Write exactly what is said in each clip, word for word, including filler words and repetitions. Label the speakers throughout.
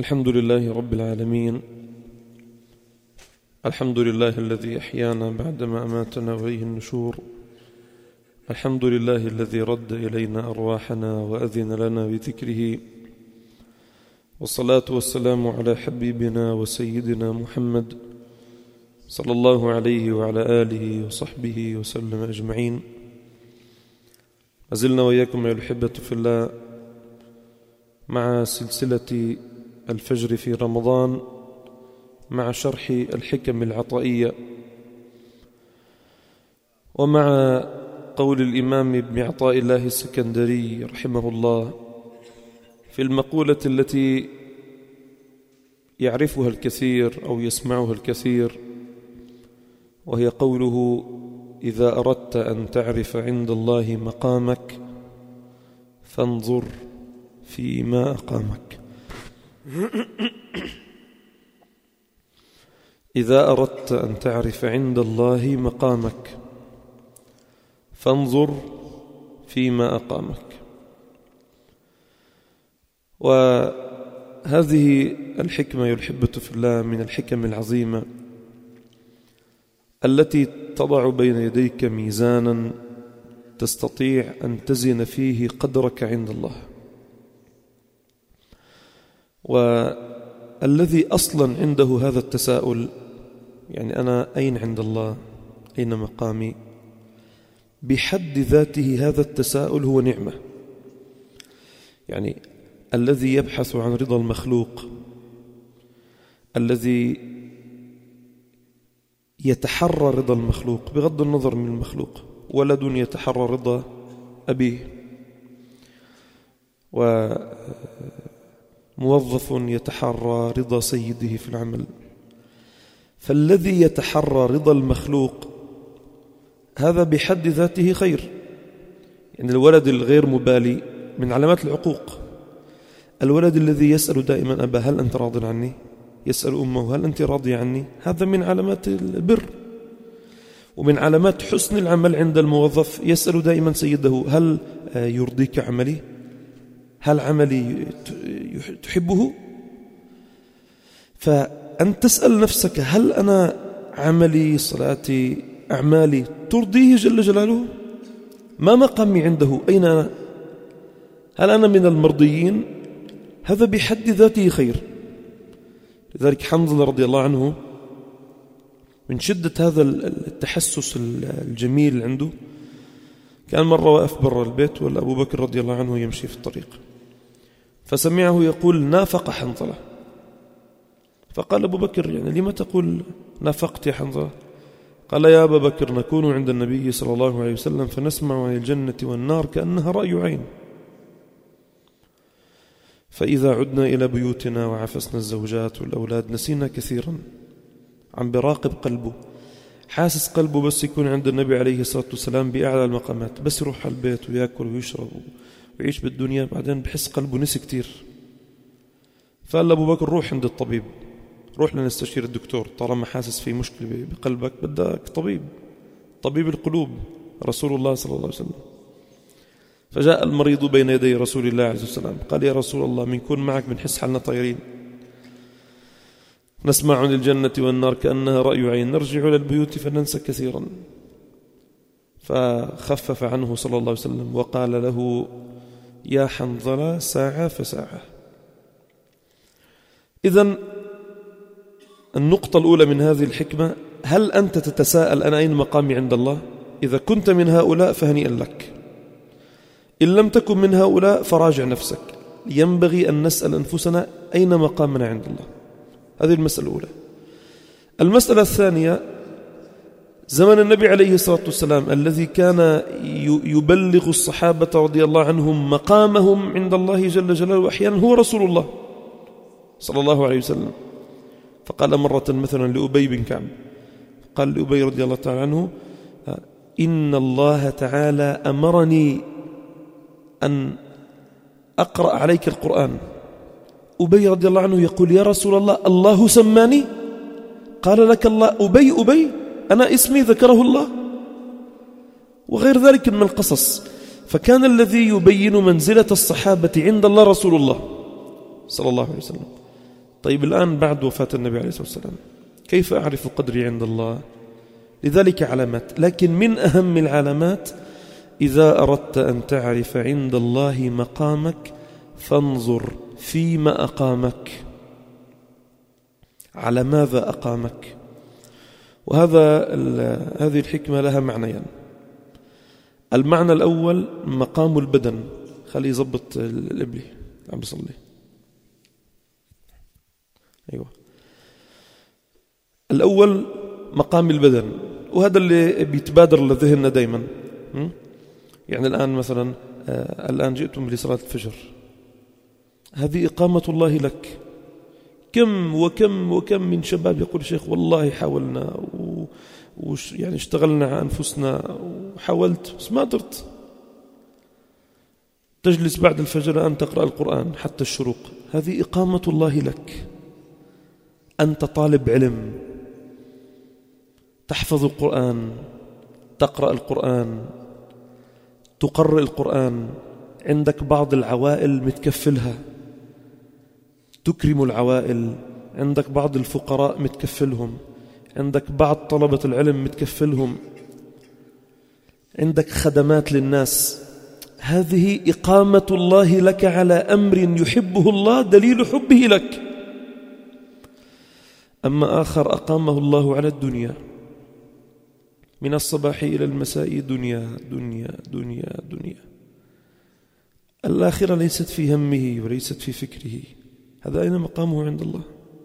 Speaker 1: الحمد لله رب العالمين. الحمد لله الذي أحيانا بعدما أماتنا وإليه النشور. الحمد لله الذي رد إلينا أرواحنا وأذن لنا بذكره، والصلاة والسلام على حبيبنا وسيدنا محمد صلى الله عليه وعلى آله وصحبه وسلم أجمعين. أزلنا وإياكم يا الأحبة في الله مع سلسلة الفجر في رمضان، مع شرح الحكم العطائية، ومع قول الإمام ابن عطاء الله السكندري رحمه الله في المقولة التي يعرفها الكثير أو يسمعها الكثير، وهي قوله: إذا أردت أن تعرف عند الله مقامك فانظر فيما أقامك. إذا أردت أن تعرف عند الله مقامك فانظر فيما أقامك. وهذه الحكمة يا الأحبة في الله من الحكم العظيمة التي تضع بين يديك ميزانا تستطيع أن تزن فيه قدرك عند الله. والذي أصلا عنده هذا التساؤل، يعني أنا أين عند الله، أين مقامي، بحد ذاته هذا التساؤل هو نعمة. يعني الذي يبحث عن رضا المخلوق، الذي يتحرى رضا المخلوق بغض النظر من المخلوق، ولد يتحرى رضا أبيه، وموظف يتحرى رضا سيده في العمل، فالذي يتحرى رضا المخلوق هذا بحد ذاته خير. يعني الولد الغير مبالي من علامات العقوق. الولد الذي يسأل دائما أبا هل أنت راض عني، يسأل أمه هل أنت راضية عني، هذا من علامات البر. ومن علامات حسن العمل عند الموظف يسأل دائما سيده هل يرضيك عملي، هل عملي تحبه. فأن تسأل نفسك هل أنا عملي صلاتي أعمالي ترضيه جل جلاله، ما مقامي عنده، أين أنا، هل أنا من المرضيين، هذا بحد ذاته خير. لذلك حنظلة رضي الله عنه من شدة هذا التحسس الجميل عنده، كان مرة واقف برا البيت ولا أبو بكر رضي الله عنه يمشي في الطريق، فسمعه يقول: نافق حنظلة. فقال أبو بكر: يعني لما تقول نافقت يا حنظلة؟ قال: يا أبا بكر، نكون عند النبي صلى الله عليه وسلم فنسمع عن الجنة والنار كأنها رأي عين، فإذا عدنا إلى بيوتنا وعفسنا الزوجات والأولاد نسينا كثيرا. عم براقب قلبه، حاسس قلبه بس يكون عند النبي عليه الصلاة والسلام بأعلى المقامات، بس يروح على البيت ويأكل ويشرب ويعيش بالدنيا، بعدين بحس قلبه نسي كتير. فقال أبو بكر: روح عند الطبيب، روح لنستشير الدكتور، طالما حاسس في مشكلة بقلبك بدك طبيب، طبيب القلوب رسول الله صلى الله عليه وسلم. فجاء المريض بين يدي رسول الله عليه الصلاة والسلام، قال: يا رسول الله، من كون معك بنحس حالنا طايرين، نسمع عن الجنة والنار كأنها رأي عين، نرجع إلى البيوت فننسى كثيرا. فخفف عنه صلى الله عليه وسلم وقال له: يا حنظلة، ساعة فساعة. إذن النقطة الأولى من هذه الحكمة: هل أنت تتساءل أنا أين مقامي عند الله؟ إذا كنت من هؤلاء فهنيئا لك، إن لم تكن من هؤلاء فراجع نفسك. ينبغي أن نسأل أنفسنا أين مقامنا عند الله. هذه المسألة الأولى. المسألة الثانية: زمن النبي عليه الصلاة والسلام الذي كان يبلغ الصحابة رضي الله عنهم مقامهم عند الله جل جلاله، وأحيانا هو رسول الله صلى الله عليه وسلم. فقال مرة مثلا لأبي بن كعب، قال لأبي رضي الله تعالى عنه: إن الله تعالى أمرني أن أقرأ عليك القرآن. أبي رضي الله عنه يقول: يا رسول الله، الله سماني؟ قال: لك الله أبي أبي، أنا اسمي ذكره الله. وغير ذلك من القصص. فكان الذي يبين منزلة الصحابة عند الله رسول الله صلى الله عليه وسلم. طيب الآن بعد وفاة النبي عليه الصلاة والسلام كيف أعرف قدري عند الله؟ لذلك علامات، لكن من أهم العلامات إذا أردت أن تعرف عند الله مقامك فانظر فيما أقامك، على ماذا أقامك. وهذا هذه الحكمة لها معنيان. المعنى الأول مقام البدن، خليه يضبط الإبلي عم بصلي، أيوة. الأول مقام البدن، وهذا اللي بيتبادر لذهننا دايما. يعني الآن مثلا آه الآن جئتم لصلاة الفجر، هذه إقامة الله لك. كم وكم وكم من شباب يقول شيخ والله حاولنا و... وش يعني اشتغلنا على أنفسنا وحاولت بس ما قدرت. تجلس بعد الفجر أن تقرأ القرآن حتى الشروق، هذه إقامة الله لك. أنت طالب علم، تحفظ القرآن، تقرأ القرآن، تقرأ القرآن، عندك بعض العوائل متكفلها، تكرم العوائل، عندك بعض الفقراء متكفلهم، عندك بعض طلبة العلم متكفلهم، عندك خدمات للناس. هذه إقامة الله لك على أمر يحبه الله، دليل حبه لك. أما آخر أقامه الله على الدنيا، من الصباح إلى المساء دنيا دنيا دنيا دنيا، الآخرة ليست في همه وليست في فكره، هذا أين مقامه عند الله؟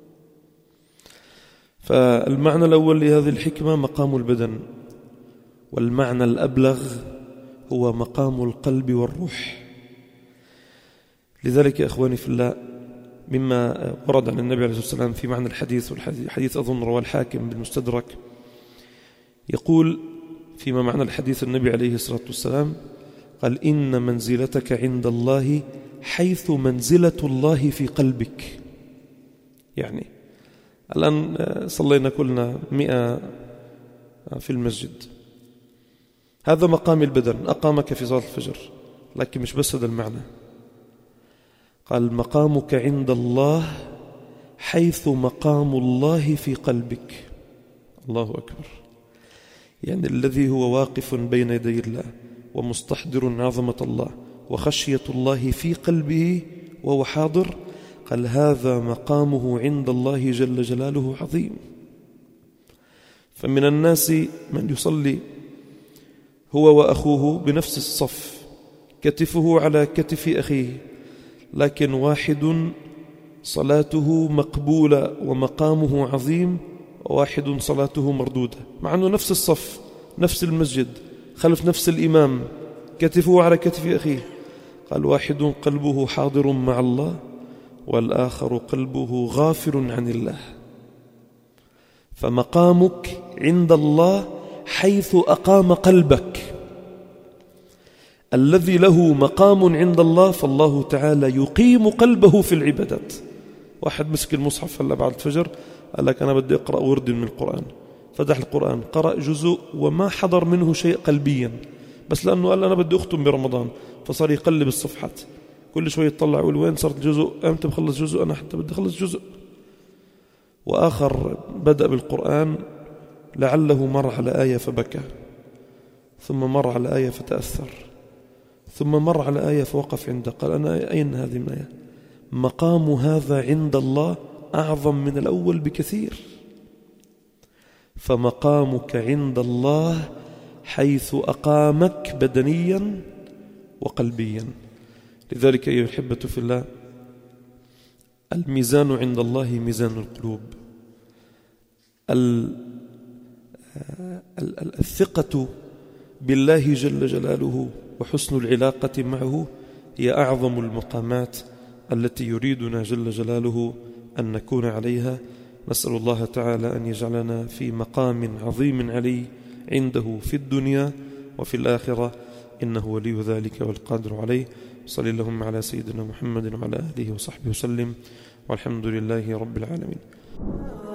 Speaker 1: فالمعنى الأول لهذه الحكمة مقام البدن، والمعنى الأبلغ هو مقام القلب والروح. لذلك يا أخواني في الله، مما ورد عن النبي عليه الصلاة والسلام في معنى الحديث، والحديث أظن رواه الحاكم بالمستدرك، يقول فيما معنى الحديث النبي عليه الصلاة والسلام قال: إن منزلتك عند الله حيث منزلة الله في قلبك. يعني الآن صلينا كلنا مئة في المسجد، هذا مقام البدن، أقامك في صلاة الفجر، لكن مش بس هذا المعنى. قال: مقامك عند الله حيث مقام الله في قلبك. الله أكبر. يعني الذي هو واقف بين يدي الله ومستحضر عظمة الله وخشية الله في قلبه وهو حاضر، قال هذا مقامه عند الله جل جلاله عظيم. فمن الناس من يصلي هو وأخوه بنفس الصف، كتفه على كتف أخيه، لكن واحد صلاته مقبولة ومقامه عظيم، وواحد صلاته مردودة، مع أنه نفس الصف، نفس المسجد، خلف نفس الإمام، كتفه على كتف أخيه. قال: واحد قلبه حاضر مع الله، والآخر قلبه غافل عن الله. فمقامك عند الله حيث أقام قلبك. الذي له مقام عند الله فالله تعالى يقيم قلبه في العبادات. واحد مسك المصحف هلا بعد الفجر قال لك أنا بدي أقرأ ورد من القرآن، فتح القرآن، قرأ جزء وما حضر منه شيء قلبيا، بس لأنه قال أنا بدي أختم برمضان، فصار يقلب الصفحات، كل شوية يطلع يقول وين صارت الجزء، أمتى بخلص جزء، أنا حتى بدي أخلص جزء. وآخر بدأ بالقرآن لعله مر على آية فبكى، ثم مر على آية فتأثر، ثم مر على آية فوقف عنده، قال أنا أين هذه الآية؟ مقام هذا عند الله أعظم من الأول بكثير. فمقامك عند الله حيث أقامك بدنيا وقلبيا. لذلك أيها الأحبة في الله، الميزان عند الله ميزان القلوب. الثقة بالله جل جلاله وحسن العلاقة معه هي أعظم المقامات التي يريدنا جل جلاله أن نكون عليها. نسأل الله تعالى أن يجعلنا في مقام عظيم علي عنده في الدنيا وفي الآخرة، إنه ولي ذلك والقادر عليه. صلى اللهم على سيدنا محمد وعلى آله وصحبه وسلم، والحمد لله رب العالمين.